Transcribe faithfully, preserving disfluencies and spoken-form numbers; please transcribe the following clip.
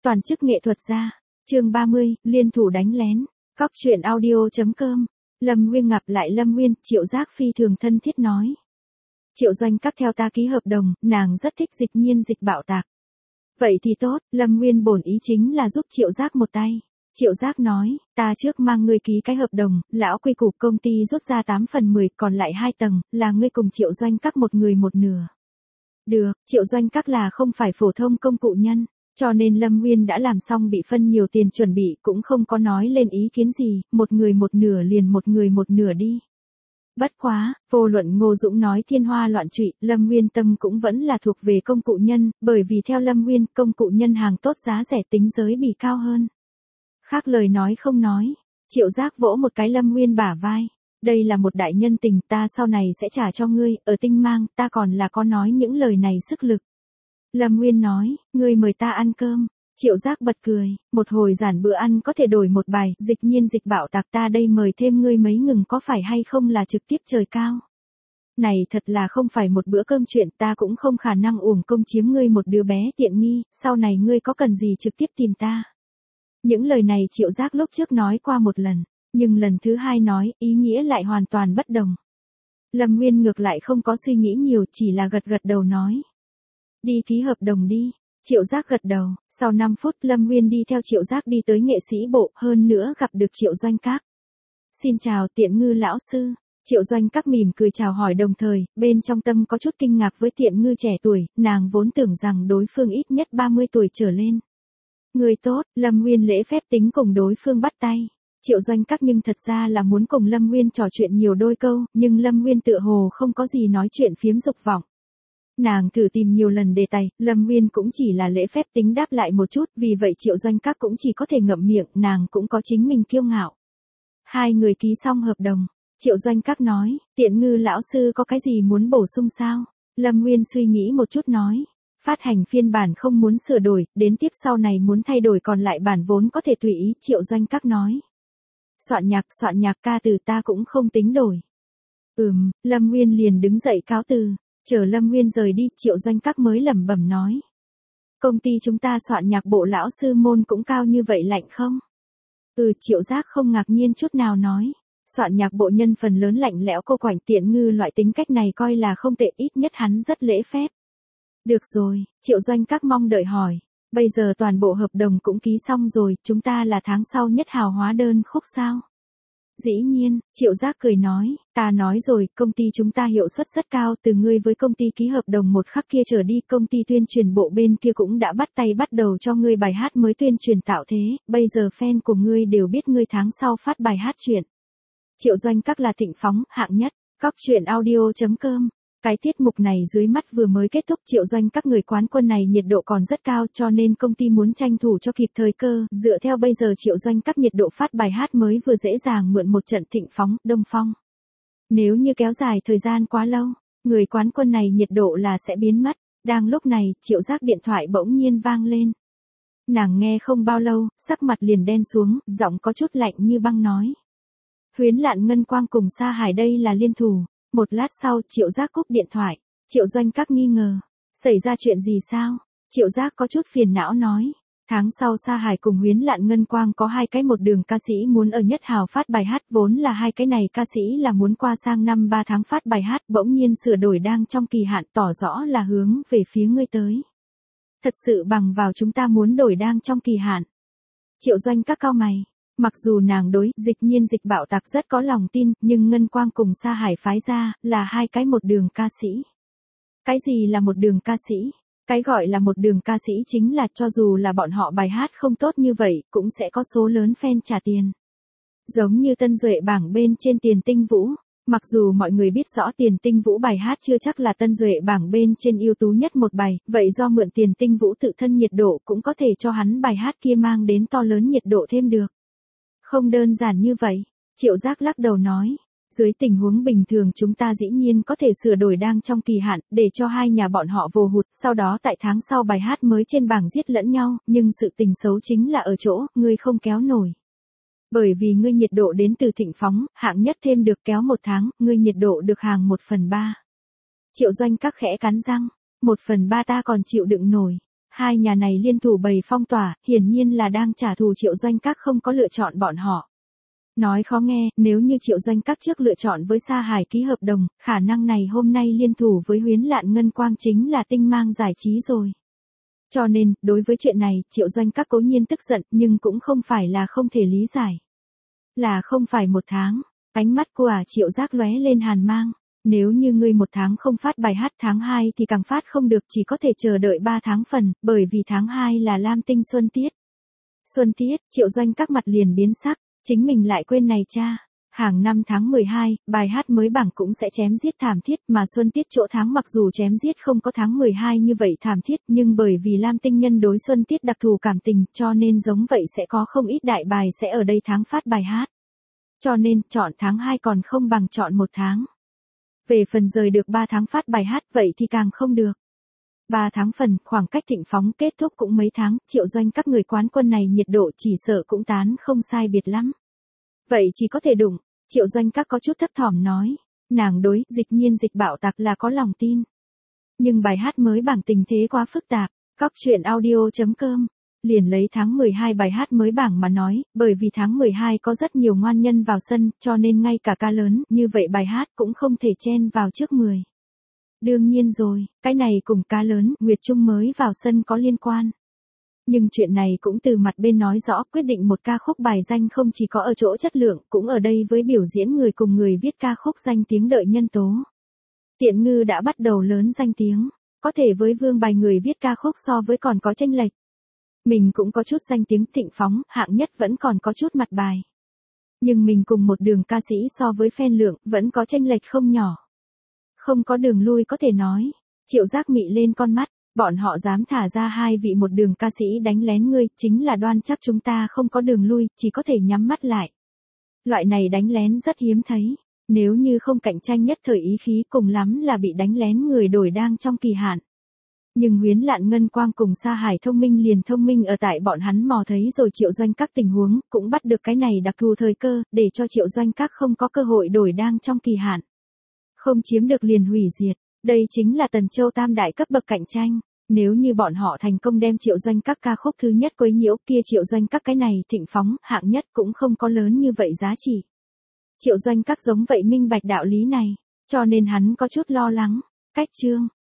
Toàn chức nghệ thuật gia. Chương ba mươi, liên thủ đánh lén. Cóc truyện audio.com. Lâm Nguyên gặp lại Lâm Nguyên, Triệu Giác phi thường thân thiết nói. Triệu Doanh Các theo ta ký hợp đồng, nàng rất thích Dịch Nhiên Dịch bạo tạc. Vậy thì tốt, Lâm Nguyên bổn ý chính là giúp Triệu Giác một tay. Triệu Giác nói, ta trước mang ngươi ký cái hợp đồng, lão quy củ công ty rút ra tám phần mười, còn lại hai tầng, là ngươi cùng Triệu Doanh Các một người một nửa. Được, Triệu Doanh Các là không phải phổ thông công cụ nhân, cho nên Lâm Nguyên đã làm xong bị phân nhiều tiền chuẩn bị cũng không có nói lên ý kiến gì, một người một nửa liền một người một nửa đi. Bất quá, vô luận Ngô Dũng nói thiên hoa loạn trụy, Lâm Nguyên tâm cũng vẫn là thuộc về công cụ nhân, bởi vì theo Lâm Nguyên, công cụ nhân hàng tốt giá rẻ tính giới bị cao hơn. Khác lời nói không nói, Triệu Giác vỗ một cái Lâm Nguyên bả vai. Đây là một đại nhân tình, ta sau này sẽ trả cho ngươi, ở Tinh Mang, ta còn là có nói những lời này sức lực. Lâm Nguyên nói, ngươi mời ta ăn cơm. Triệu Giác bật cười, một hồi giản bữa ăn có thể đổi một bài, Dịch Nhiên Dịch bạo tạc ta đây mời thêm ngươi mấy ngừng có phải hay không là trực tiếp trời cao. Này thật là không phải một bữa cơm chuyện, ta cũng không khả năng uổng công chiếm ngươi một đứa bé tiện nghi, sau này ngươi có cần gì trực tiếp tìm ta. Những lời này Triệu Giác lúc trước nói qua một lần, nhưng lần thứ hai nói, ý nghĩa lại hoàn toàn bất đồng. Lâm Nguyên ngược lại không có suy nghĩ nhiều, chỉ là gật gật đầu nói. Đi ký hợp đồng đi. Triệu Giác gật đầu, sau năm phút Lâm Nguyên đi theo Triệu Giác đi tới nghệ sĩ bộ, hơn nữa gặp được Triệu Doanh Các. Xin chào Tiện Ngư lão sư. Triệu Doanh Các mỉm cười chào hỏi đồng thời, bên trong tâm có chút kinh ngạc với Tiện Ngư trẻ tuổi, nàng vốn tưởng rằng đối phương ít nhất ba mươi tuổi trở lên. Người tốt, Lâm Nguyên lễ phép tính cùng đối phương bắt tay. Triệu Doanh Các nhưng thật ra là muốn cùng Lâm Nguyên trò chuyện nhiều đôi câu, nhưng Lâm Nguyên tựa hồ không có gì nói chuyện phiếm dục vọng. Nàng thử tìm nhiều lần đề tài, Lâm Nguyên cũng chỉ là lễ phép tính đáp lại một chút, vì vậy Triệu Doanh Các cũng chỉ có thể ngậm miệng, nàng cũng có chính mình kiêu ngạo. Hai người ký xong hợp đồng, Triệu Doanh Các nói, Tiện Ngư lão sư có cái gì muốn bổ sung sao? Lâm Nguyên suy nghĩ một chút nói, phát hành phiên bản không muốn sửa đổi, đến tiếp sau này muốn thay đổi còn lại bản vốn có thể tùy ý, Triệu Doanh Các nói. Soạn nhạc, soạn nhạc ca từ ta cũng không tính đổi. Ừm, Lâm Nguyên liền đứng dậy cáo từ. Chờ Lâm Nguyên rời đi, Triệu Doanh Các mới lẩm bẩm nói. Công ty chúng ta soạn nhạc bộ lão sư môn cũng cao như vậy lạnh không? Ừ, Triệu Giác không ngạc nhiên chút nào nói. Soạn nhạc bộ nhân phần lớn lạnh lẽo cô quạnh Tiện Ngư loại tính cách này coi là không tệ, ít nhất hắn rất lễ phép. Được rồi, Triệu Doanh Các mong đợi hỏi. Bây giờ toàn bộ hợp đồng cũng ký xong rồi, chúng ta là tháng sau nhất hào hóa đơn khúc sao? Dĩ nhiên, Triệu Giác cười nói, ta nói rồi, công ty chúng ta hiệu suất rất cao, từ ngươi với công ty ký hợp đồng một khắc kia trở đi, công ty tuyên truyền bộ bên kia cũng đã bắt tay bắt đầu cho ngươi bài hát mới tuyên truyền tạo thế, bây giờ fan của ngươi đều biết ngươi tháng sau phát bài hát chuyện. Triệu Doanh Các là thịnh phóng, hạng nhất, cóc truyện audio.com. Cái tiết mục này dưới mắt vừa mới kết thúc, Triệu Doanh Các người quán quân này nhiệt độ còn rất cao cho nên công ty muốn tranh thủ cho kịp thời cơ, dựa theo bây giờ Triệu Doanh Các nhiệt độ phát bài hát mới vừa dễ dàng mượn một trận thịnh phóng, đông phong. Nếu như kéo dài thời gian quá lâu, người quán quân này nhiệt độ là sẽ biến mất. Đang lúc này, Triệu Giác điện thoại bỗng nhiên vang lên. Nàng nghe không bao lâu, sắc mặt liền đen xuống, giọng có chút lạnh như băng nói. Huyến Lạn Ngân Quang cùng Sa Hải đây là liên thủ. Một lát sau, Triệu Giác cúp điện thoại. Triệu Doanh Các nghi ngờ. Xảy ra chuyện gì sao? Triệu Giác có chút phiền não nói. Tháng sau Sa Hải cùng Huyến Lạn Ngân Quang có hai cái một đường ca sĩ muốn ở nhất hào phát bài hát, vốn là hai cái này ca sĩ là muốn qua sang năm ba tháng phát bài hát, bỗng nhiên sửa đổi đang trong kỳ hạn, tỏ rõ là hướng về phía ngươi tới. Thật sự bằng vào chúng ta muốn đổi đang trong kỳ hạn. Triệu Doanh Các cau mày. Mặc dù nàng đối Dịch Nhiên Dịch bạo tạc rất có lòng tin, nhưng Ngân Quang cùng Sa Hải phái ra, là hai cái một đường ca sĩ. Cái gì là một đường ca sĩ? Cái gọi là một đường ca sĩ chính là cho dù là bọn họ bài hát không tốt như vậy, cũng sẽ có số lớn fan trả tiền. Giống như Tân Duệ bảng bên trên Tiền Tinh Vũ. Mặc dù mọi người biết rõ Tiền Tinh Vũ bài hát chưa chắc là Tân Duệ bảng bên trên ưu tú nhất một bài, vậy do mượn Tiền Tinh Vũ tự thân nhiệt độ cũng có thể cho hắn bài hát kia mang đến to lớn nhiệt độ thêm được. Không đơn giản như vậy, Triệu Giác lắc đầu nói, dưới tình huống bình thường chúng ta dĩ nhiên có thể sửa đổi đang trong kỳ hạn, để cho hai nhà bọn họ vồ hụt, sau đó tại tháng sau bài hát mới trên bảng giết lẫn nhau, nhưng sự tình xấu chính là ở chỗ, ngươi không kéo nổi. Bởi vì ngươi nhiệt độ đến từ thịnh phóng, hạng nhất thêm được kéo một tháng, ngươi nhiệt độ được hàng một phần ba. Triệu Doanh Các khẽ cắn răng, một phần ba ta còn chịu đựng nổi. Hai nhà này liên thủ bày phong tỏa, hiển nhiên là đang trả thù Triệu Doanh Các không có lựa chọn bọn họ. Nói khó nghe, nếu như Triệu Doanh Các trước lựa chọn với Sa Hải ký hợp đồng, khả năng này hôm nay liên thủ với Huyến Lạn Ngân Quang chính là tinh mang giải trí rồi. Cho nên, đối với chuyện này, Triệu Doanh Các cố nhiên tức giận, nhưng cũng không phải là không thể lý giải. Là không phải một tháng, ánh mắt của ả Triệu Giác lóe lên hàn mang. Nếu như ngươi một tháng không phát bài hát tháng hai thì càng phát không được, chỉ có thể chờ đợi ba tháng phần, bởi vì tháng hai là Lam Tinh Xuân Tiết. Xuân Tiết, Triệu Doanh Các mặt liền biến sắc, chính mình lại quên này cha. Hàng năm tháng mười hai, bài hát mới bảng cũng sẽ chém giết thảm thiết, mà Xuân Tiết chỗ tháng mặc dù chém giết không có tháng mười hai như vậy thảm thiết, nhưng bởi vì Lam Tinh nhân đối Xuân Tiết đặc thù cảm tình, cho nên giống vậy sẽ có không ít đại bài sẽ ở đây tháng phát bài hát. Cho nên, chọn tháng hai còn không bằng chọn một tháng. Về phần rời được ba tháng phát bài hát vậy thì càng không được. ba tháng phần, khoảng cách thịnh phóng kết thúc cũng mấy tháng, Triệu Doanh Các người quán quân này nhiệt độ chỉ sợ cũng tán không sai biệt lắm. Vậy chỉ có thể đụng, Triệu Doanh Các có chút thấp thỏm nói, nàng đối Dịch Nhiên Dịch Bạo Tạc là có lòng tin. Nhưng bài hát mới bảng tình thế quá phức tạp, Cóc truyện audio chấm com. Liền lấy tháng mười hai bài hát mới bảng mà nói, bởi vì tháng mười hai có rất nhiều ngoan nhân vào sân, cho nên ngay cả ca lớn, như vậy bài hát cũng không thể chen vào trước mười. Đương nhiên rồi, cái này cùng ca lớn, Nguyệt Trung mới vào sân có liên quan. Nhưng chuyện này cũng từ mặt bên nói rõ quyết định một ca khúc bài danh không chỉ có ở chỗ chất lượng, cũng ở đây với biểu diễn người cùng người viết ca khúc danh tiếng đợi nhân tố. Tiện Ngư đã bắt đầu lớn danh tiếng, có thể với vương bài người viết ca khúc so với còn có chênh lệch. Mình cũng có chút danh tiếng Thịnh Phóng, hạng nhất vẫn còn có chút mặt bài. Nhưng mình cùng một đường ca sĩ so với fan lượng, vẫn có chênh lệch không nhỏ. Không có đường lui có thể nói. Triệu Giác mị lên con mắt, bọn họ dám thả ra hai vị một đường ca sĩ đánh lén ngươi, chính là đoan chắc chúng ta không có đường lui, chỉ có thể nhắm mắt lại. Loại này đánh lén rất hiếm thấy. Nếu như không cạnh tranh nhất thời ý khí cùng lắm là bị đánh lén người đổi đang trong kỳ hạn. Nhưng Huyến Lạn Ngân Quang cùng Sa Hải thông minh liền thông minh ở tại bọn hắn mò thấy rồi Triệu Doanh Các tình huống, cũng bắt được cái này đặc thù thời cơ, để cho Triệu Doanh Các không có cơ hội đổi đang trong kỳ hạn. Không chiếm được liền hủy diệt, đây chính là Tần Châu tam đại cấp bậc cạnh tranh. Nếu như bọn họ thành công đem Triệu Doanh Các ca khúc thứ nhất quấy nhiễu kia Triệu Doanh Các cái này Thịnh Phóng hạng nhất cũng không có lớn như vậy giá trị. Triệu Doanh Các giống vậy minh bạch đạo lý này, cho nên hắn có chút lo lắng. Cách chương